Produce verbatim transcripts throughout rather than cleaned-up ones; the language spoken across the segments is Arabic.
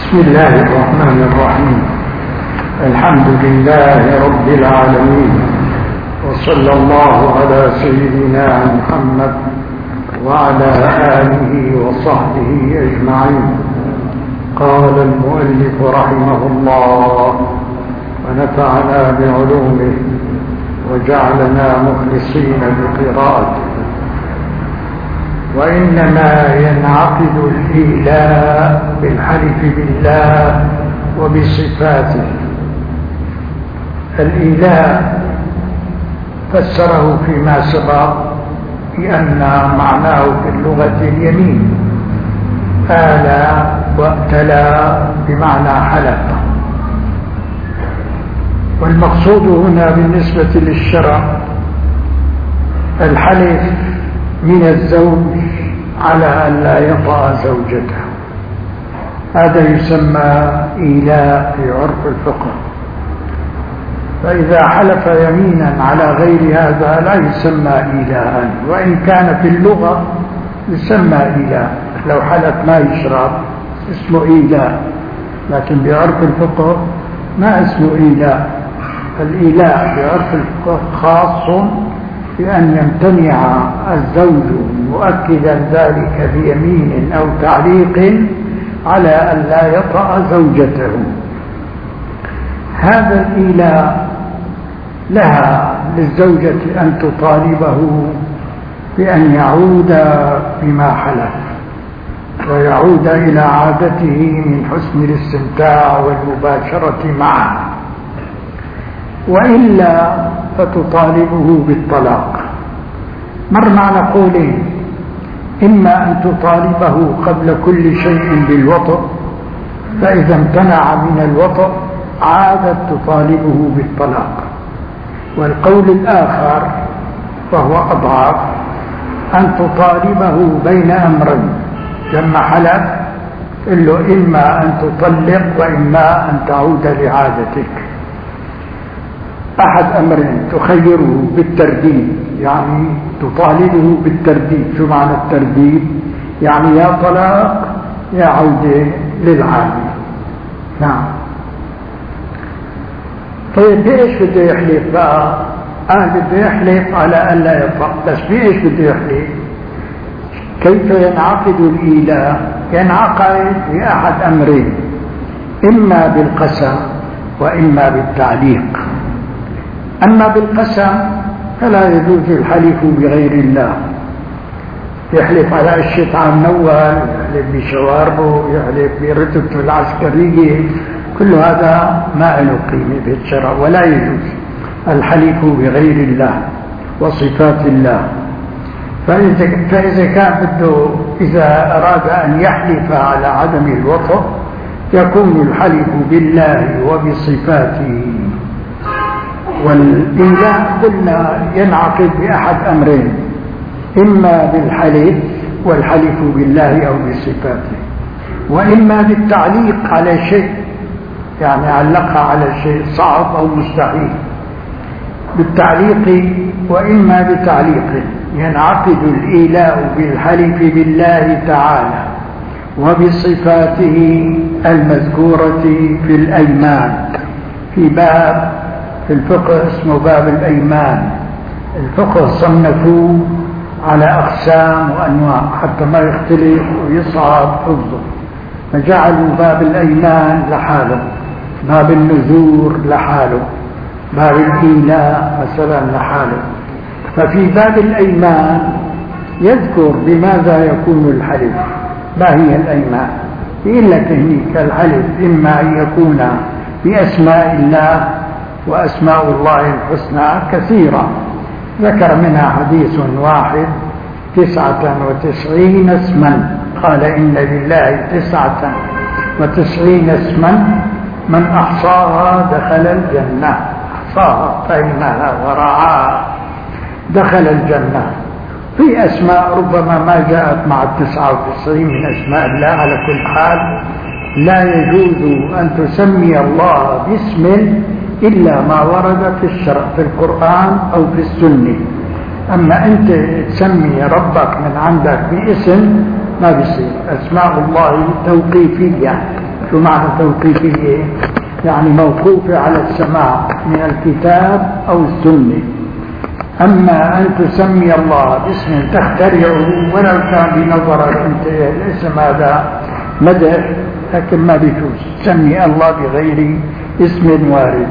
بسم الله الرحمن الرحيم. الحمد لله رب العالمين، وصلى الله على سيدنا محمد وعلى آله وصحبه أجمعين. قال المؤلف رحمه الله ونفعنا بعلومه وجعلنا مخلصين بقراءته. وإنما ينعقد الإيلاء بالحلف بالله وبصفاته. الإيلاء فسره فيما سبق بأن معناه في اللغة اليمين، آلى وابتلى بمعنى حلف. والمقصود هنا بالنسبة للشرع الحلف من الزوج على أن لا يطأ زوجته، هذا يسمى إيلاء في عرف الفقه. فإذا حلف يمينا على غير هذا لا يسمى إيلاء، وإن كان في اللغة يسمى إيلاء. لو حلف ما يشرب اسمه إيلاء، لكن بعرف الفقه ما اسمه إيلاء. الإيلاء بعرف الفقه خاص بأن يمتنع الزوج مؤكدا ذلك بيمين أو تعليق على أن لا يطأ زوجته. هذا الإيلاء لها للزوجة أن تطالبه بأن يعود بما حلف ويعود إلى عادته من حسن الاستمتاع والمباشرة معه، وإلا فتطالبه بالطلاق. مر معنى قولين: إما أن تطالبه قبل كل شيء بالوطء، فإذا امتنع من الوطء عادت تطالبه بالطلاق. والقول الآخر وهو أضعف أن تطالبه بين أمرين، لما حلف قل له إما أن تطلق وإما أن تعود لعادتك. أحد أمرين تخيره بالترديد، يعني تطالبه بالترديد. شو معنى الترديد؟ يعني يا طلاق يا عودة للعادة. نعم. طيب بإيش بده يحلف بقى؟ قال بده يحلف على أن لا يطأ، بس بإيش بده يحلف؟ كيف ينعقد الإيلاء؟ ينعقد بأحد أمرين، إما بالقسم وإما بالتعليق. أما بالقسم فلا يجوز الحلف بغير الله، يحلف على الشتعة النوال، يحلف بشواربه، يحلف برتبته العسكرية، كل هذا ما له قيمة في الشرع، ولا يجوز الحلف بغير الله وصفات الله. فإذا, فإذا كان بده إذا أراد أن يحلف على عدم الوطء يكون الحلف بالله وبصفاته. والإيلاء قلنا ينعقد بأحد أمرين، إما بالحلف والحلف بالله أو بصفاته، وإما بالتعليق على شيء، يعني علقها على شيء صعب أو مستحيل بالتعليق، وإما بتعليق. ينعقد الإيلاء بالحلف بالله تعالى وبصفاته المذكورة في الأيمان، في باب في الفقه اسمه باب الأيمان. الفقه صنفوه على أقسام وأنواع حتى ما يختلف ويصعب حفظه، فجعلوا باب الأيمان لحاله، باب النذور لحاله، باب الإيلاء مثلا لحاله. ففي باب الأيمان يذكر بماذا يكون الحلف، ما هي الأيمان. يقول لك هنيك الحلف إما أن يكون بأسماء الله، وأسماء الله الحسنى كثيرة، ذكر منها حديث واحد تسعة وتسعين اسما، قال إن لله تسعة وتسعين اسما من أحصاها دخل الجنة، أحصاها فإنها ورعاها دخل الجنة. في أسماء ربما ما جاءت مع التسعة وتسعين من أسماء الله. على كل حال لا يجوز أن تسمي الله باسم إلا ما ورد في الشرع في القرآن أو في السنة. أما أنت تسمي ربك من عندك باسم ما بيصير. أسماء الله توقيفية، شو معنى توقيفية؟ يعني موقوفة على السماع من الكتاب أو السنة. أما أن تسمي الله باسم تخترعه ولو كان بنظرك أنت الاسم هذا مدح، لكن ما بيجوز سمي الله بغير اسم وارد.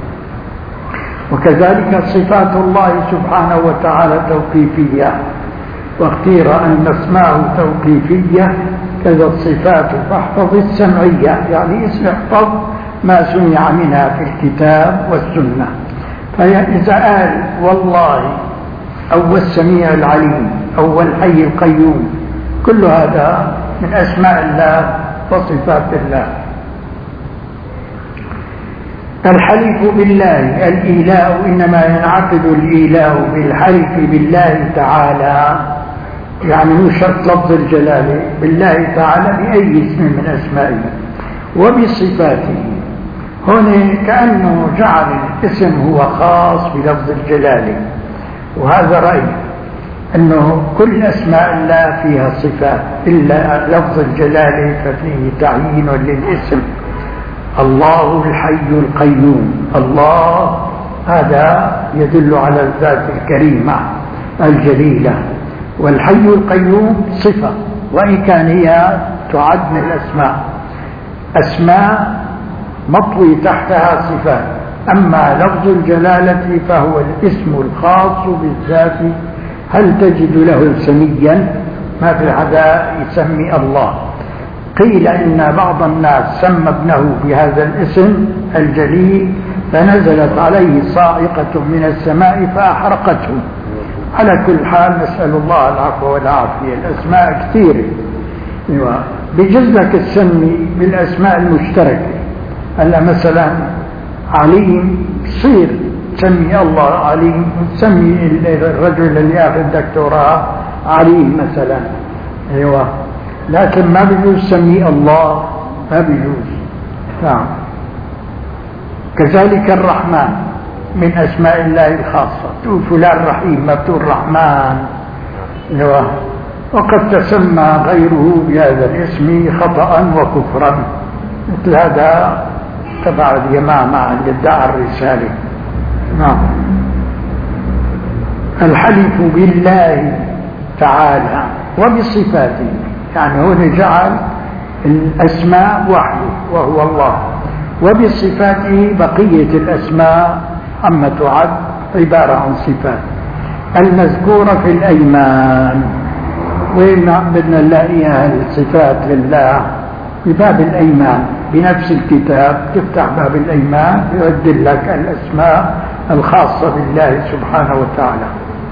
وكذلك صفات الله سبحانه وتعالى توقيفية، واختير أن نسمعه توقيفية كذا الصفات فاحفظ السمعية، يعني اسم احفظ ما سمع منها في الكتاب والسنة. فإذا قال والله أو السميع العليم أو الحي القيوم، كل هذا من أسماء الله وصفات الله. الحلف بالله، الإيلاء إنما ينعقد الإيلاء بالحلف بالله تعالى، يعني مو شرط لفظ الجلالة، بالله تعالى بأي اسم من أسمائه وبصفاته. هنا كأنه جعل الاسم هو خاص بلفظ الجلالة، وهذا رأي أنه كل أسماء الله فيها صفات إلا لفظ الجلالة ففيه تعيين للاسم. الله الحي القيوم، الله هذا يدل على الذات الكريمة الجليلة، والحي القيوم صفة وإن كان هي تعد من الأسماء، أسماء مطوي تحتها صفات. أما لفظ الجلالة فهو الاسم الخاص بالذات. هل تجد له سميا؟ ما في حدا يسمي الله. قيل إن بعض الناس سمى ابنه بهذا الاسم الجليل فنزلت عليه صاعقة من السماء فأحرقته. على كل حال نسأل الله العفو والعافية. الأسماء كثيرة، بجوز لك تسمي بالأسماء المشتركة. هلا مثلا عليم صير تسمي الله عليم، تسمي الرجل اللي ياخذ دكتوراه عليم مثلا، ايوه، لكن ما بيجوز تسمي الله، ما بيجوز. نعم. كذلك الرحمن من اسماء الله الخاصه، تقول فلان رحيم ما بتقول رحمن، ايوه. وقد تسمى غيره بهذا الاسم خطأ وكفرا، مثل هذا تبع اليمامة اللي ادعى الرسالة. نعم. الحلف بالله تعالى وبصفاته، يعني هنا جعل الأسماء وحده وهو الله، وبصفاته بقية الأسماء عما تعد عبارة عن صفات المذكورة في الأيمان. وين بدنا نلاقيها الصفات لله؟ بباب الأيمان، بنفس الكتاب تفتح باب الأيمان يعد لك الأسماء الخاصة بالله سبحانه وتعالى.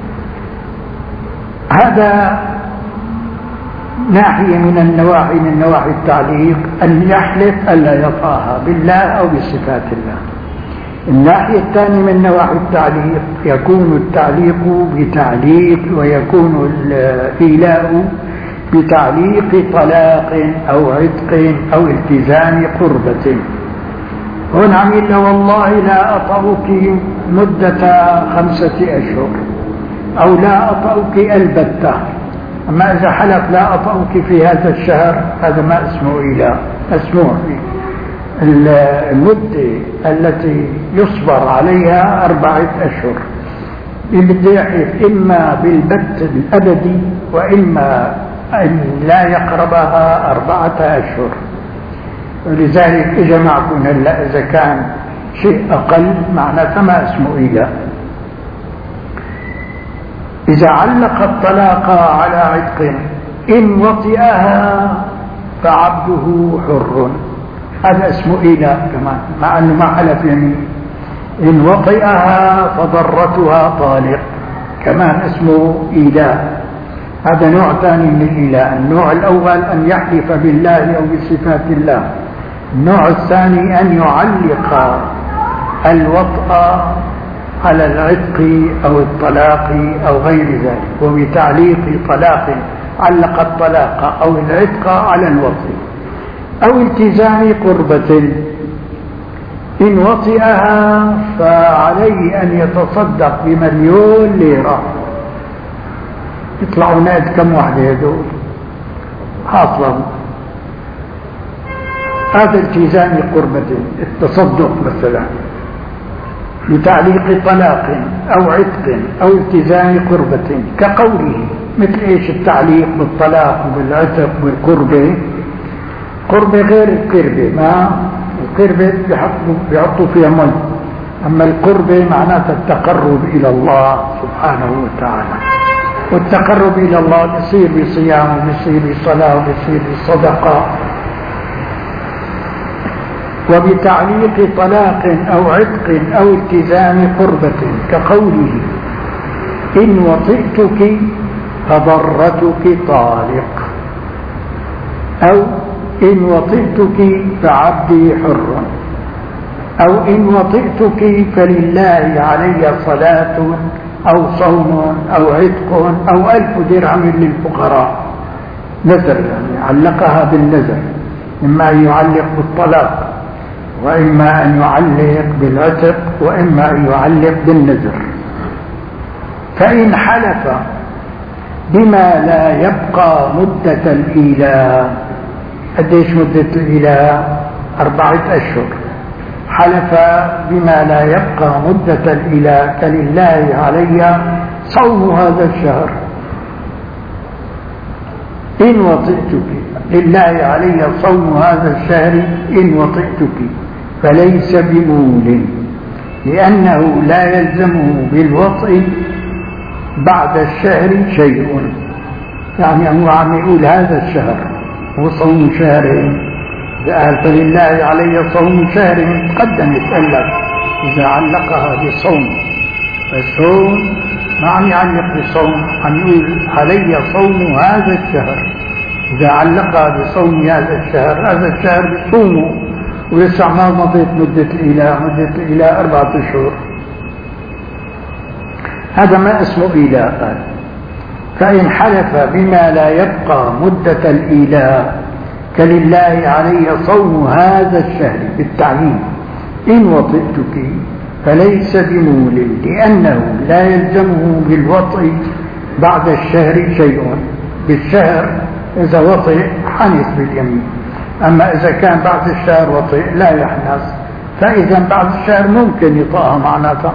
هذا ناحية من النواحي من نواحي التعليق، أن يحلف ألا يطاها بالله أو بصفات الله. الناحية الثانية من نواحي التعليق يكون التعليق بتعليق، ويكون الإيلاء بتعليق طلاق أو عتق أو التزام قربة. هنا عمل والله لا أطأك مدة خمسة أشهر، أو لا أطأك البتة. أما إذا حلف لا أطأك في هذا الشهر، هذا ما اسمه إيلاء، مسموح فيه. المدة التي يصبر عليها أربعة أشهر، بده يحلف إما بالبت الأبدي وإما أن لا يقربها أربعة أشهر. ولذلك إجا معكم هلا إذا كان شيء أقل معناته ما اسمه إيلاء. إذا علق الطلاق على عتق إن وطئها فعبده حر، هذا اسمه إيلاء كمان، مع أنه ما حلف يمين. إن وطئها فضرتها طالق، كمان اسمه إيلاء. هذا نوع ثاني من الإيلاء. النوع الأول أن يحلف بالله أو بصفات الله. النوع الثاني أن يعلق الوطأ على العتق أو الطلاق أو غير ذلك، وبتعليق طلاق علق الطلاق أو العتق على الوطء، أو التزام قربة. إن وطئها فعليه أن يتصدق بمليون ليرة. يطلعوا ناد كم واحدة هدول حاصلة هذا التزام قربة، التصدق مثلا بتعليق طلاق أو عتق أو التزام قربة كقوله، مثل إيش التعليق بالطلاق وبالعتق بالقربة؟ قربة غير القربة، ما القربة بيحطوا فيها مي، أما القربة معناتها التقرب إلى الله سبحانه وتعالى، والتقرب إلى الله بيصير بصيام وبيصير بصلاة وبيصير بصدقة. وبتعليق طلاق أو عتق أو التزام قربة كقوله إن وطئتك فضرتك طالق، أو إن وطئتك فعبدي حر، أو إن وطئتك فلله علي صلاة أو صوم أو عتق أو ألف درهم للفقراء. نذر يعني علقها بالنذر، إما أن يعلق بالطلاق وإما أن يعلق بالعتق وإما أن يعلق بالنذر. فإن حلف بما لا يبقى مدة الإيلاء، قديش مدة الإيلاء؟ أربعة أشهر. حلف بما لا يبقى مدة الإيلاء كلله علي صوم هذا الشهر، إن وطئتك لله علي صوم هذا الشهر إن وطئتك، فليس بمول، لأنه لا يلزمه بالوطء بعد الشهر شيء. يعني هو عم يقول هذا الشهر وصوم شهرين، قال فلله علي صوم شهر تقدم يتألف إذا علقها بصوم، فالصوم ما عم يعلق بصوم، عم يقول علي صوم هذا الشهر، إذا علقها بصوم هذا الشهر هذا الشهر بصومه، ولسه ما مضيت مدة الإيلاء، مدة الإيلاء أربعة أشهر، هذا ما اسمه إيلاء. فإن حلف بما لا يبقى مدة الإيلاء كلله علي صوم هذا الشهر بالتعيين إن وطئتك، فليس بمول، لأنه لا يلزمه بالوطء بعد الشهر شيء. بالشهر إذا وطئ حنث باليمين، أما إذا كان بعد الشهر وطئ لا يحنث، فإذا بعد الشهر ممكن يطأها معناتها.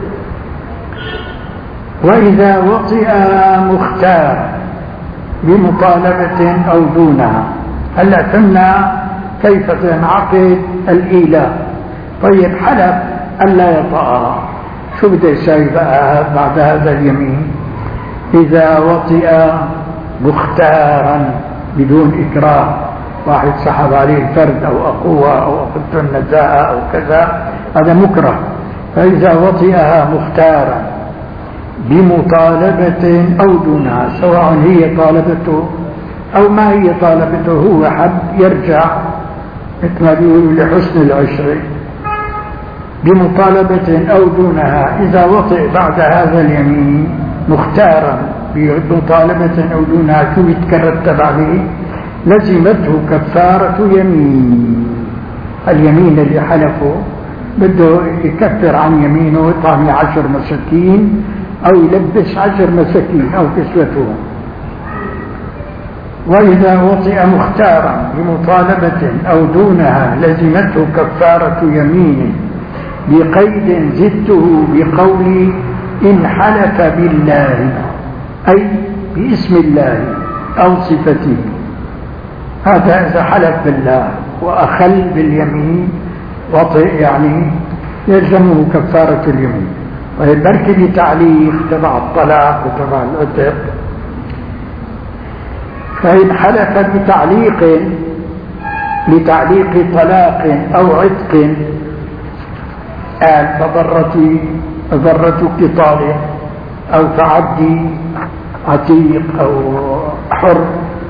وإذا وطئ مختار بمطالبة أو دونها، هلا فهمنا كيف تنعقد الإيلاء. طيب حلف ألا يطأها، شو بده يساوي بقى بعد هذا اليمين؟ إذا وطئ مختارا بدون إكراه، واحد سحب عليه الفرد أو أخوه أو أخذت النزاهة أو كذا، هذا مكره. فإذا وطئها مختارا بمطالبة أو دونها، سواء هي طالبته أو ما هي طالبته، هو حب يرجع مثل ما بيقولوا لحسن العشرة، بمطالبة أو دونها. إذا وطئ بعد هذا اليمين مختارا بمطالبة أو دونها، شو يترتب عليه؟ لزمته كفارة يمين. اليمين اللي حلفه بده يكفر عن يمينه، يطعم عشر مساكين أو يلبس عشر مساكين أو كسوتهم. وإذا وطئ مختارا بمطالبة أو دونها لزمته كفارة يمين، بقيد زدته بقول إن حلف بالله، أي باسم الله أو صفته. هذا إذا حلف بالله وأخل باليمين وطئ يعني يلزمه كفارة اليمين. طيب بركي بتعليق تبع الطلاق وتبع العتق. فإن حلف بتعليق لتعليق طلاق أو عتق، قال فضرتي ضرتك طالق أو فعبدي عتيق أو حر.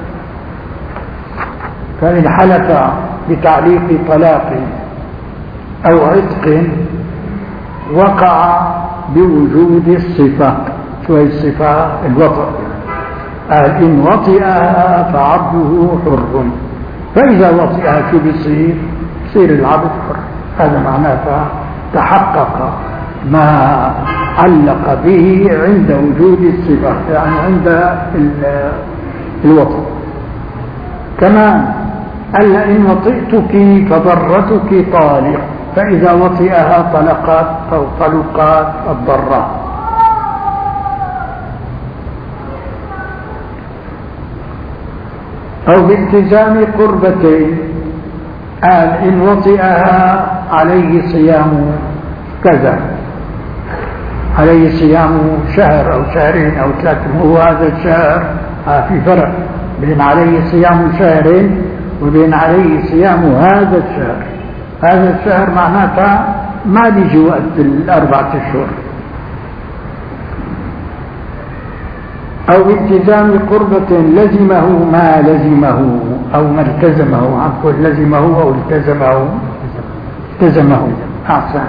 فإن حلف بتعليق طلاق أو عتق وقع بوجود الصفة. شو هي الصفة؟ الوطء. قال إن وطئها فعبده حر، فإذا وطئها شو بيصير؟ يصير العبد حر. هذا معناه تحقق ما علق به عند وجود الصفة، يعني عند الوطء. كمان ألا إن وطئتك فضرتك طالق، فإذا وطئها طلقت أو طلقات الضراء. أو بالتزام قربتين، قال إن وطئها عليه صيام كذا، عليه صيام شهر أو شهرين أو ثلاثة، هو هذا الشهر في فرق بين عليه صيام شهرين وبين عليه صيام هذا الشهر. هذا الشهر معناتها ما بيجي وقت الأربعة أشهر. أو التزام قربة لزمه ما لزمه أو ما التزمه، عفوا لزمه أو التزمه التزمه أحسن.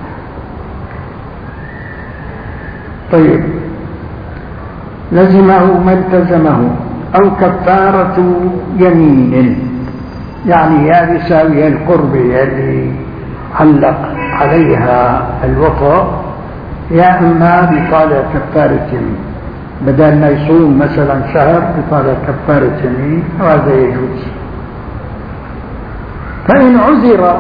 طيب، لزمه ما التزمه. أو كفارة يمين، يعني يا بيساوي القربة اللي علق عليها الوطأ، يا إما بطالع كفارة يمين، بدل ما يصوم مثلا شهر بطالع كفارة يمين، وهذا يجوز. فإن عذر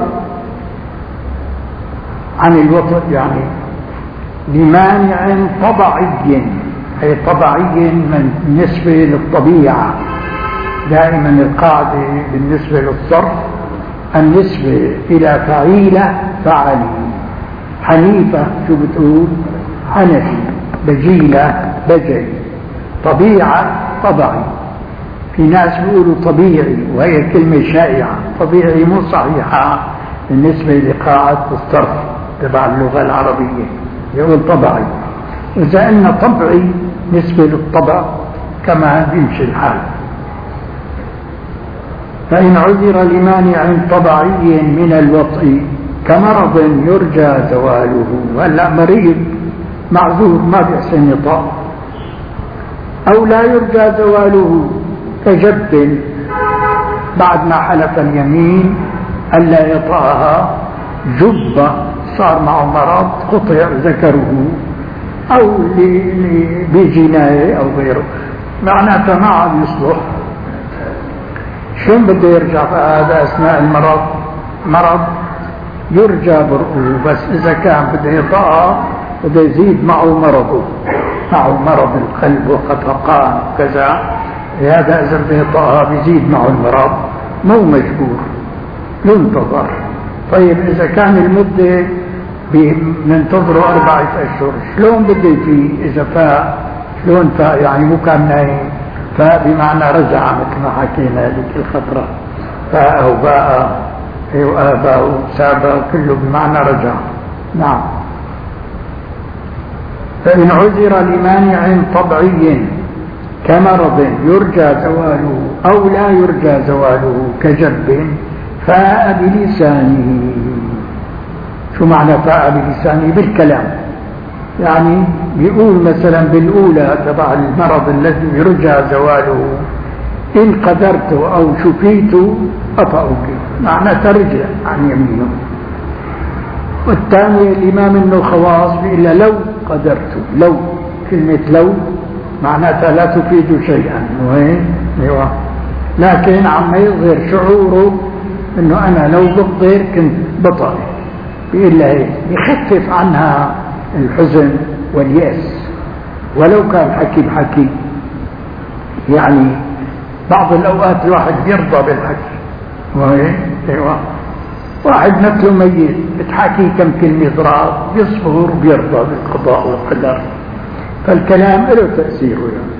عن الوطأ يعني لمانع طبعي، أي طبعي بالنسبة للطبيعة، دائما القاعدة بالنسبة للصرف النسبة إلى فعيلة فعلي. حنيفة شو بتقول؟ حنفي. بجيلة بجي. طبيعة طبعي. في ناس بيقولوا طبيعي، وهي كلمة شائعة. طبيعي مو صحيحة بالنسبة لقاعدة الصرف تبع اللغة العربية، يقول طبعي. إذا أن طبعي نسبة للطبع كما بيمشي الحال. فإن عذر لمانع طبعي من الوطء كمرض يرجى زواله، هلا مريض معذور ما بيحسن يطأ، أو لا يرجى زواله كجب بعد ما حلف اليمين ألا يطأها، جب صار معه مرض قطع ذكره أو بجناية أو غيره، معناته ما عاد يصلح. شلون بده يرجع؟ هذا أثناء المرض مرض يرجى برؤه، بس إذا كان بده يطأ بده يزيد معه مرضه، معه مرض القلب وخفقان وكذا، هذا إذا بده يطأ بيزيد معه المرض، مو مجبور، ينتظر. طيب إذا كان المدة بننتظره أربعة أشهر، شلون بده يفيق؟ إذا فاق شلون فاق؟ يعني مو كان نايم، فاق بمعنى رجع مثل ما حكينا هذيك الفترة، فاق أو باء أو آباء سابا كله بمعنى رجع. نعم. فإن عذر لمانع طبعي كمرض يرجى زواله أو لا يرجى زواله كجب فاء بلسانه. شو معنى فاء بلسانه؟ بالكلام، يعني بيقول مثلا بالأولى تبع المرض الذي يرجى زواله إن قدرت أو شفيت أطأك، معنى ترجع عن يمينه. والثانية الإمام إنه خواص إلا لو قدرت، لو كلمة لو معناتها لا تفيد شيئا، وين ايوه، لكن عم يظهر شعوره إنه أنا لو بقدر كنت بطل، بيقول لها هيك يخفف عنها الحزن واليأس، ولو كان حكي بحكي. يعني بعض الأوقات الواحد يرضى بالحكي، وهي ايوه، واحد مثله ميت بتحكي كم كلمة ضراب بيصبر وبيرضى بالقضاء والقدر، فالكلام له تأثيره. يعني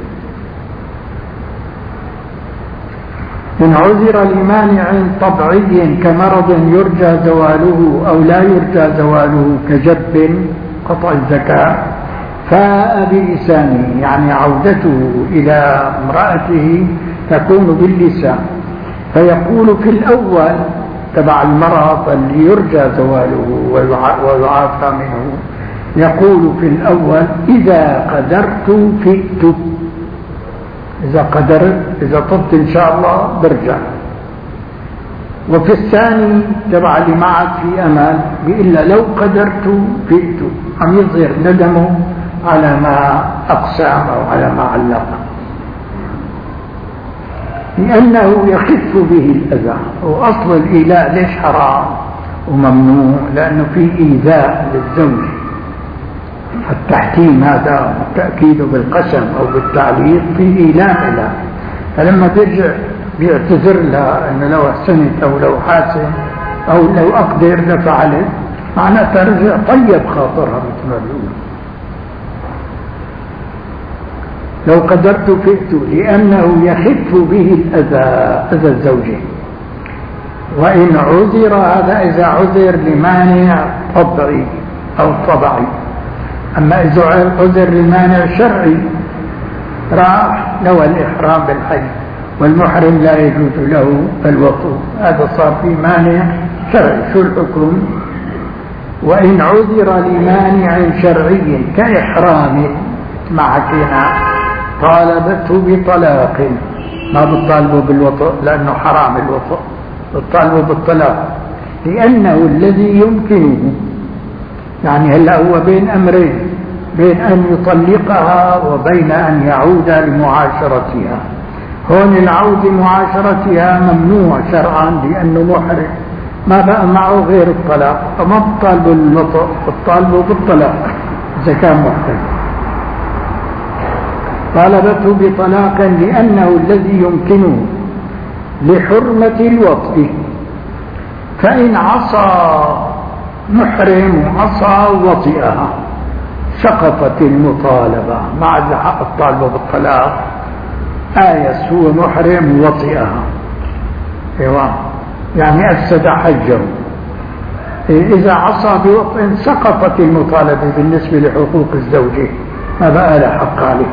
إن عذر لمانع طبعي كمرض يرجى زواله أو لا يرجى زواله كجب قطع الزكاة فاء بلسانه، يعني عودته إلى امرأته تكون باللسان، فيقول في الأول تبع المرض اللي يرجى زواله ويعافى منه، يقول في الأول إذا قدرت فئت، إذا قدرت إذا طبت إن شاء الله برجع. وفي الثاني تبع اللي معك في أمان بإلا لو قدرت فئت، عم يظهر ندمه على ما أقسم أو على ما علق. لأنه يخف به الأذى. وأصل الإيلاء ليش حرام وممنوع؟ لأنه فيه إيذاء للزوج. التحكيم هذا التأكيد بالقسم أو بالتعليق فيه إيلاء له، فلما ترجع بيعتذر لها أنه لو أحسنت أو لو حاسن أو لو أقدر لفعلت، معناه ترجع طيب خاطرها مثل ما بيقول. لو قدرت فئت لأنه يخف به الأذى، أذى الزوجين. وإن عذر، هذا إذا عذر لمانع طبعي أو طبعي. أما إذا عذر لمانع شرعي، راح له الإحرام بالحج والمحرم لا يجوز له الوطء، هذا صار في مانع شرعي. شو الحكم؟ وإن عذر لمانع شرعي كإحرام مع كنا طالبته بطلاق، ما بتطالبه بالوطء لأنه حرام الوطء، بتطالبه بالطلاق، لأنه الذي يمكنه. يعني هلا هو بين أمرين، بين أن يطلقها وبين أن يعود لمعاشرتها. هون العود لمعاشرتها ممنوع شرعا لأنه محرم، ما بقى معه غير الطلاق، فما بتطالبه بالوطء، بتطالبه بالطلاق إذا كان محرم. طالبته بطلاق لأنه الذي يمكنه لحرمة الوطء. فإن عصى محرم عصى وطئها سقطت المطالبة مع حق الطالب بالطلاق. آيس هو محرم وطئها، ايوه يعني أفسد حجه. إذا عصى بوطء سقطت المطالبة بالنسبة لحقوق الزوجة، ما بقى له حق عليه.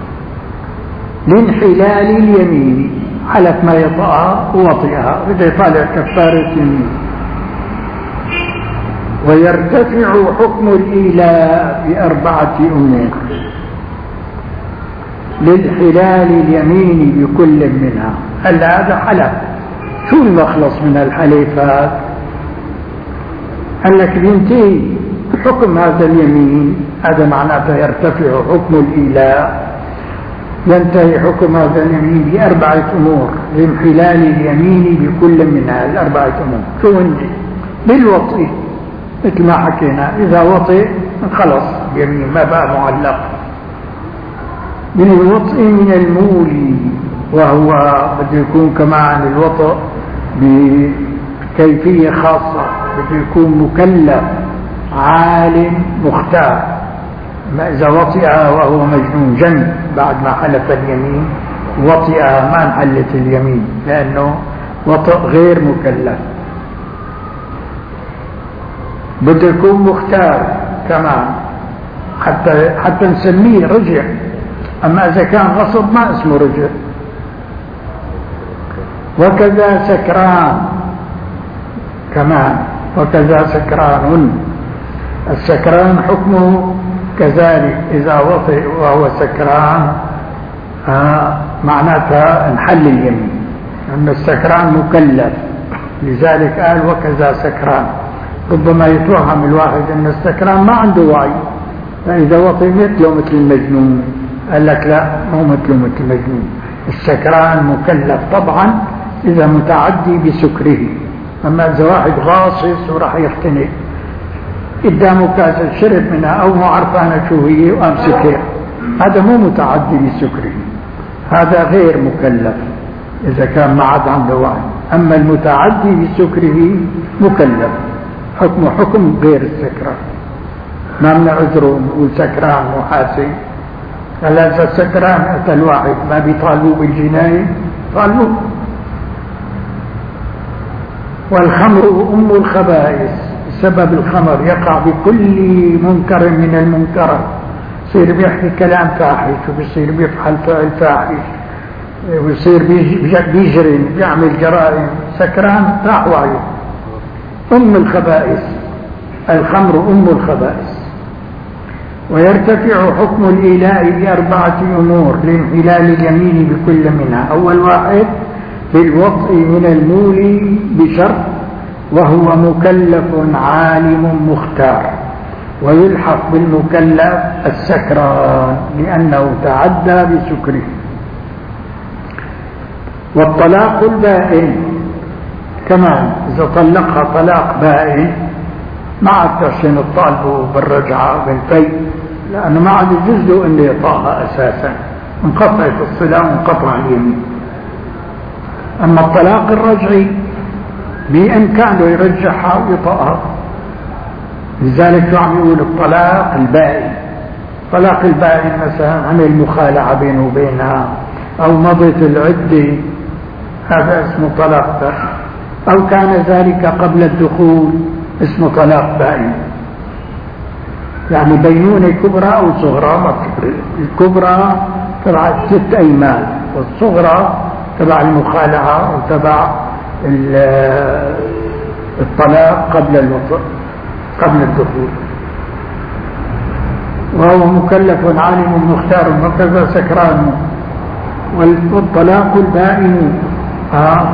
لانحلال اليمين، حلف ما يطأها ووطئها، بده يطالع كفارة يمين. ويرتفع حكم الإيلاء بأربعة أمور: للحلال اليمين بكل منها. هل هذا حلف؟ شو المخلص من الحليفات؟ قال لك بينتهي حكم هذا اليمين، هذا معناته يرتفع حكم الإيلاء، ينتهي حكم هذا اليمين بأربعة أمور: لانحلال اليمين بكل منها. الأربعة أمور شو هن؟ بالوطئ مثل ما حكينا، إذا وطئ خلص يمين ما بقى معلق. من الوطئ من المولي، وهو بده يكون كمان الوطئ بكيفية خاصة، بده يكون مكلف عالم مختار. ما إذا وطئها وهو مجنون جن بعد ما حلف اليمين، وطئها ما انحلت اليمين لأنه وطئ غير مكلف. بده يكون مختار كمان حتى حتى نسميه رجع. أما إذا كان غصب ما اسمه رجع. وكذا سكران كمان، وكذا سكران. السكران حكمه كذلك، إذا وطئ وهو سكران آه معناتها انحل اليمين، أن السكران مكلف. لذلك قال وكذا سكران. ربما يتوهم الواحد أن السكران ما عنده وعي، فإذا وطئ مثله مثل المجنون. قال لك لا، مو مثله مثل المجنون. السكران مكلف طبعا إذا متعدي بسكره. أما إذا واحد غاصص وراح يختنق قدامه كاس الشرب منها أو مو عرفانة شو هي وقام سكر، هذا مو متعدي بسكره، هذا غير مكلف إذا كان ما عاد عنده وعي. أما المتعدي بسكره مكلف، حكمه حكم غير السكران. ما من عذره نقول سكران محاسن. هلا السكران أتى الواحد ما بيطالبوه بالجناية، طالبوه. والخمر أم الخبائث، سبب الخمر يقع بكل منكر من المنكرات. يصير بيحكي كلام فاحش، وبيصير بيفعل فعل فاحش، ويصير بيجرم بيعمل جرائم. سكران راح وعيه. أم الخبائث، الخمر أم الخبائث. ويرتفع حكم الإيلاء بأربعة أمور: لانحلال اليمين بكل منها. أول واحد بالوطء من المولي بشرط وهو مكلف عالم مختار. ويلحق بالمكلف السكران لأنه تعدى بسكره. والطلاق البائن كمان إذا طلقها طلاق بائن ما عاد تحسن الطالب بالرجعة بالفي، لأنه ما عاد يجوز له أن يطأها أساسا، انقطعت الصلة وانقطع اليمين. أما الطلاق الرجعي بإمكانه يرجعها ويطأها، لذلك شو عم يقول الطلاق البائن. الطلاق البائن مثلا عن المخالعة بينه وبينها أو مضت العدة، هذا اسمه طلاق بائن، أو كان ذلك قبل الدخول اسمه طلاق بائن. يعني بينونة كبرى أو صغرى، الكبرى تبع ست أيمان والصغرى تبع المخالعة وتبع الطلاق قبل الوطء قبل الدخول. وهو مكلف عالم مختار وكذا سكران. والطلاق البائن آه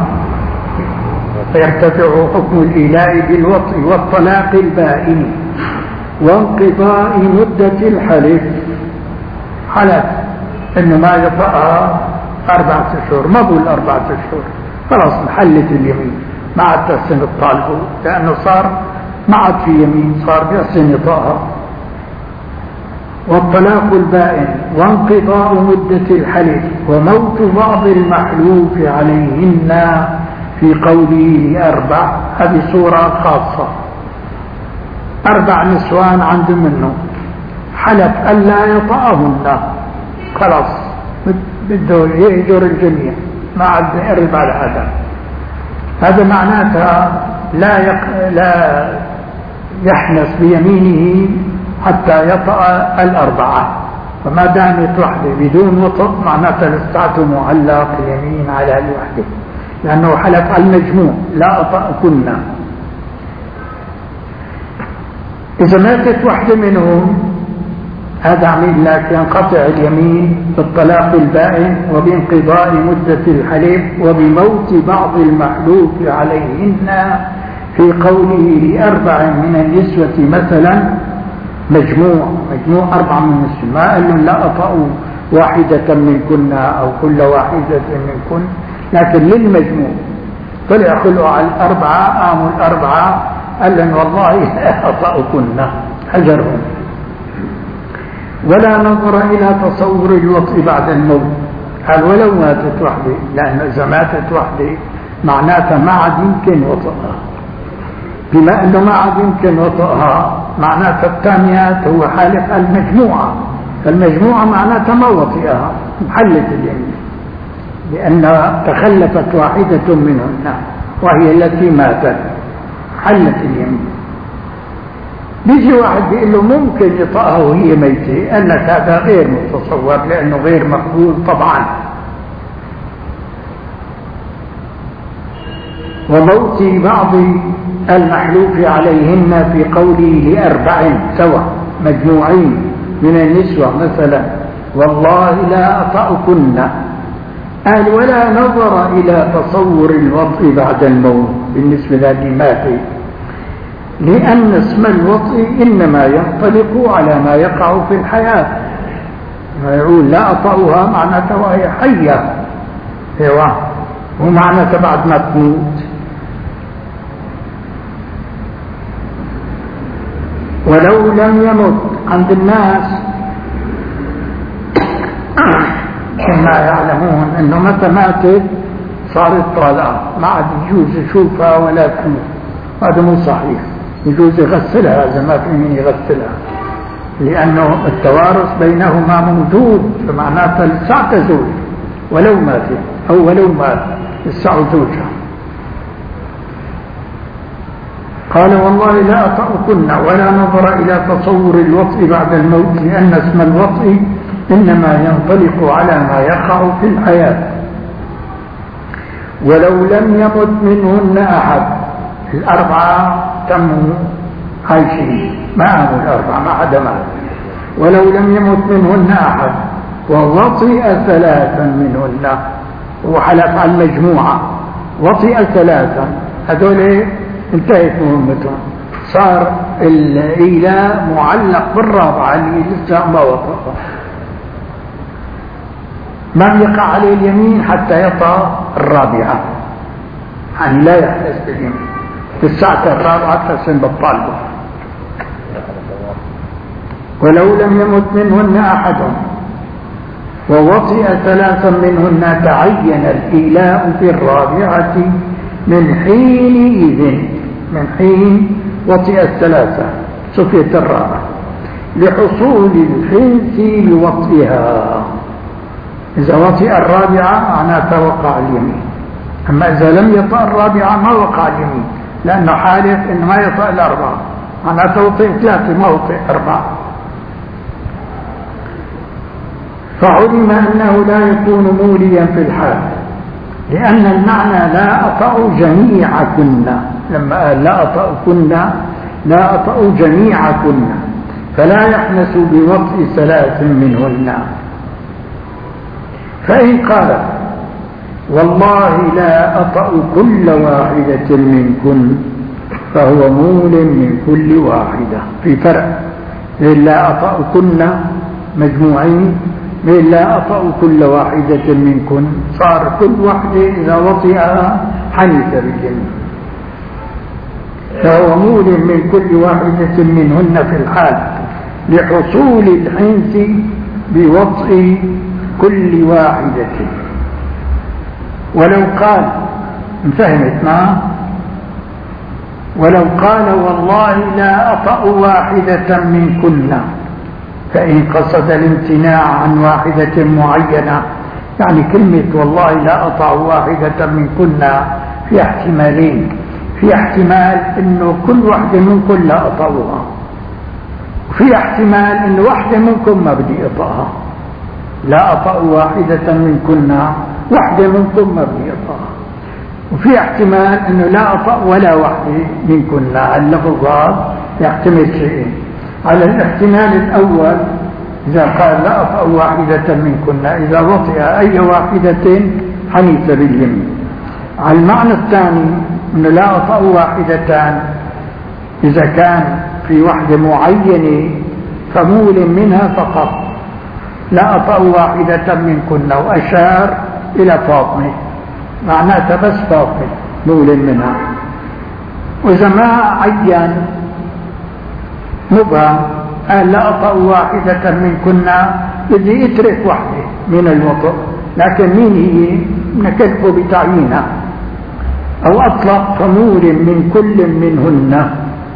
فيرتفع حكم الإيلاء بالوطء والطلاق البائن وانقضاء مدة الحلف. حلف إنه ما يطأها أربعة أشهر، مضوا الأربعة أشهر خلاص محلت اليمين، ما عاد تحسن الطالب لأنه صار ما عاد في يمين، صار بيحسن يطأها. والطلاق البائن وانقضاء مدة الحلف وموت بعض المحلوف عليهن في قوله أربع. هذه صورة خاصة، أربع نسوان عنده منه حلف ألا يطأهن، خلاص بده يهجر الجميع، ما عاد يقرب على هذا. هذا معناتها لا يق... لا يحنث بيمينه حتى يطأ الأربعة، فما دامت وحده بدون وطأ معناتها لساته معلق اليمين على الوحده، لأنه حلف على المجموع لا أطأكن. إذا ماتت وحده منهم هذا عمل لك ينقطع اليمين بالطلاق البائن وبانقضاء مدة الحلف وبموت بعض المحلوف عليهن في قوله لأربع من النسوة مثلا مجموع مجموع أربع من النسوة، ما قال لهم لا أطأوا واحدة منكن أو كل واحدة منكن، لكن للمجموع طلع خلقوا على الأربعة، قاموا الأربعة قال لهم والله لا أطأكن، حجرهم. ولا نظر إلى تصور الوطء بعد الموت، قال ولو ماتت وحده، لأن إذا ماتت وحده معناتها ما عاد يمكن وطئها، بما أنه ما عاد يمكن وطئها معناتها الثانيات هو حالف المجموعة، فالمجموعة معناتها ما وطئها، محلت اليمين لأن تخلفت واحدة منهن وهي التي ماتت، حلت اليمين. بيجي واحد بيقول له ممكن يطأها وهي ميتة، قال لك هذا غير متصور لأنه غير مقبول طبعا. وموت بعض المحلوف عليهن في قوله لأربع سوا مجموعين من النسوة مثلا والله لا أطأكن، قال ولا نظر إلى تصور الوطء بعد الموت بالنسبة للي ماتت، لأن اسم الوطء إنما ينطلق على ما يقع في الحياة، ما يقول لا أطأها معناتها وهي حية، ايوه ومعناتها بعد ما تموت. ولو لم يمت عند الناس كما يعلمون انه متى ماتت صارت طالعة، ما عاد يجوز يشوفها ولا تموت، هذا مو صحيح، يجوز يغسلها إذا ما في مين يغسلها، لأنه التوارث بينهما موجود، فمعناتها لسعة زوج ولو ماتت أو ولو مات لسعة زوجها. قال والله لا أطأكن ولا نظر إلى تصور الوطء بعد الموت، لأن اسم الوطء إنما ينطلق على ما يقع في الحياة. ولو لم يمت منهن أحد، الأربعة تموا عايشين، ما قاموا الأربعة، ما حدا مات. ولو لم يمت منهن أحد ووطئ ثلاثا منهن، وحلف على المجموعة وطئ ثلاثا، هذول انتهت مهمتهم، صار الإيلاء معلق بالرابعة اللي لسه ما وطئها. ما يقع عليه اليمين حتى يطأ الرابعة، يعني لا يحتس باليمين في الساعة الرابعة تسن بالطالبة. ولو لم يمت منهن أحد ووطئ ثلاثا منهن تعين الإيلاء في الرابعة من حينئذ، من حين وطئ الثلاثة صفية الرابعة، لحصول الحنث بوطئها. إذا وطئ الرابعة معناته وقع اليمين، أما إذا لم يطأ الرابعة ما وقع اليمين، لأنه حالف إنه ما يطأ الأربعة، معناته وطئ ثلاثة ما وطئ أربعة. فعلم أنه لا يكون موليا في الحال، لأن المعنى لا أطأ جميعكن، لما قال لا أطأكن لا أطأ جميعكن، فلا يحنث بوطئ ثلاث منهن. فإن قال والله لا أطأ كل واحدة منكن فهو مول من كل واحدة. في فرق بين لا أطأكن مجموعين بين لا أطأ كل واحدة منكن، صار كل واحدة إذا وطئها حنث باليمين، فهو مول من كل واحدة منهن في الحال لحصول الحنث بوطئ كل واحدة. ولو قال، انفهمت معه، ولو قال والله لا أطأ واحدة منكن، فإن قصد الامتناع عن واحدة معينة، يعني كلمة والله لا أطأ واحدة منكن في احتمالين، في احتمال انه كل واحدة منكم لا أطأها، وفي احتمال انه واحدة منكم ما بدي أطأها. لا أطأ واحدة منكن، واحدة منكم ما بدي أطأها. وفي احتمال انه لا أطأ ولا واحدة منكن. اللفظات يحتمل شيئين. على الاحتمال الأول إذا قال لا أطأ واحدة منكن، إذا وطئ أي واحدة حنث باليمين. على المعنى الثاني أنه لا أطأ واحدتان، إذا كان في واحدة معينة فمول منها فقط، لا أطأ واحدة منكن، وأشار إلى فاطمة، معناتها بس فاطمة مول منها. وإذا ما عين مبهم قال لا أطأ واحدة منكن، بدي اترك واحدة من الوطء، لكن مين هي نكلفه بتعيينها. أو أطلق فمول من كل منهن.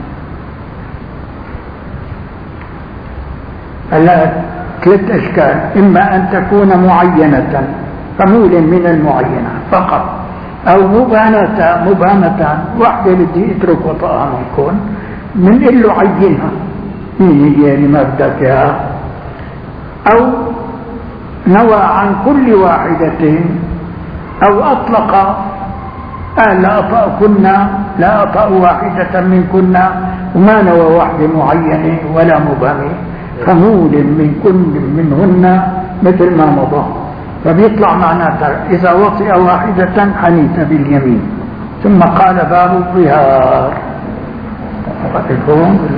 هلا ثلاث أشكال، إما أن تكون معينة فمول من المعينة فقط، أو مبهمة مبهمة واحدة بدي اترك وطأها منكن، من له عينها مين هي اللي ما بدك اياها. أو نوى عن كل واحدة، أو أطلق قال لا أطأكن لا أطأ واحدة منكن، وما نوى واحدة معينة ولا مبهمة، فمول من كل منهن مثل ما مضى. فبيطلع معناتها إذا وطئ واحدة حنث باليمين. ثم قال باب الظهار. تفهم؟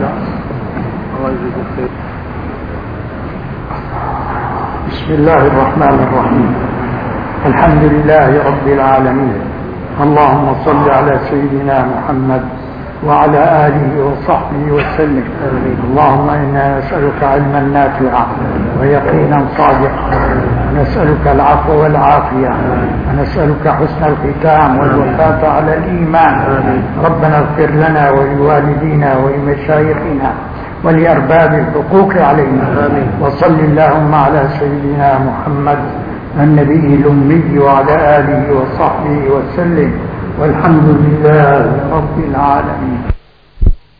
بسم الله الرحمن الرحيم. الحمد لله رب العالمين، اللهم صل على سيدنا محمد وعلى آله وصحبه وسلم. اللهم إنا نسألك علما نافعا ويقينا صادقا، ونسألك العفو والعافية، ونسألك حسن الختام والوفاة على الإيمان. ربنا اغفر لنا ولوالدينا ولمشايخنا ولأرباب الحقوق علينا. وصل اللهم على سيدنا محمد النبي الأمي وعلى آله وصحبه وسلم، والحمد لله رب العالمين.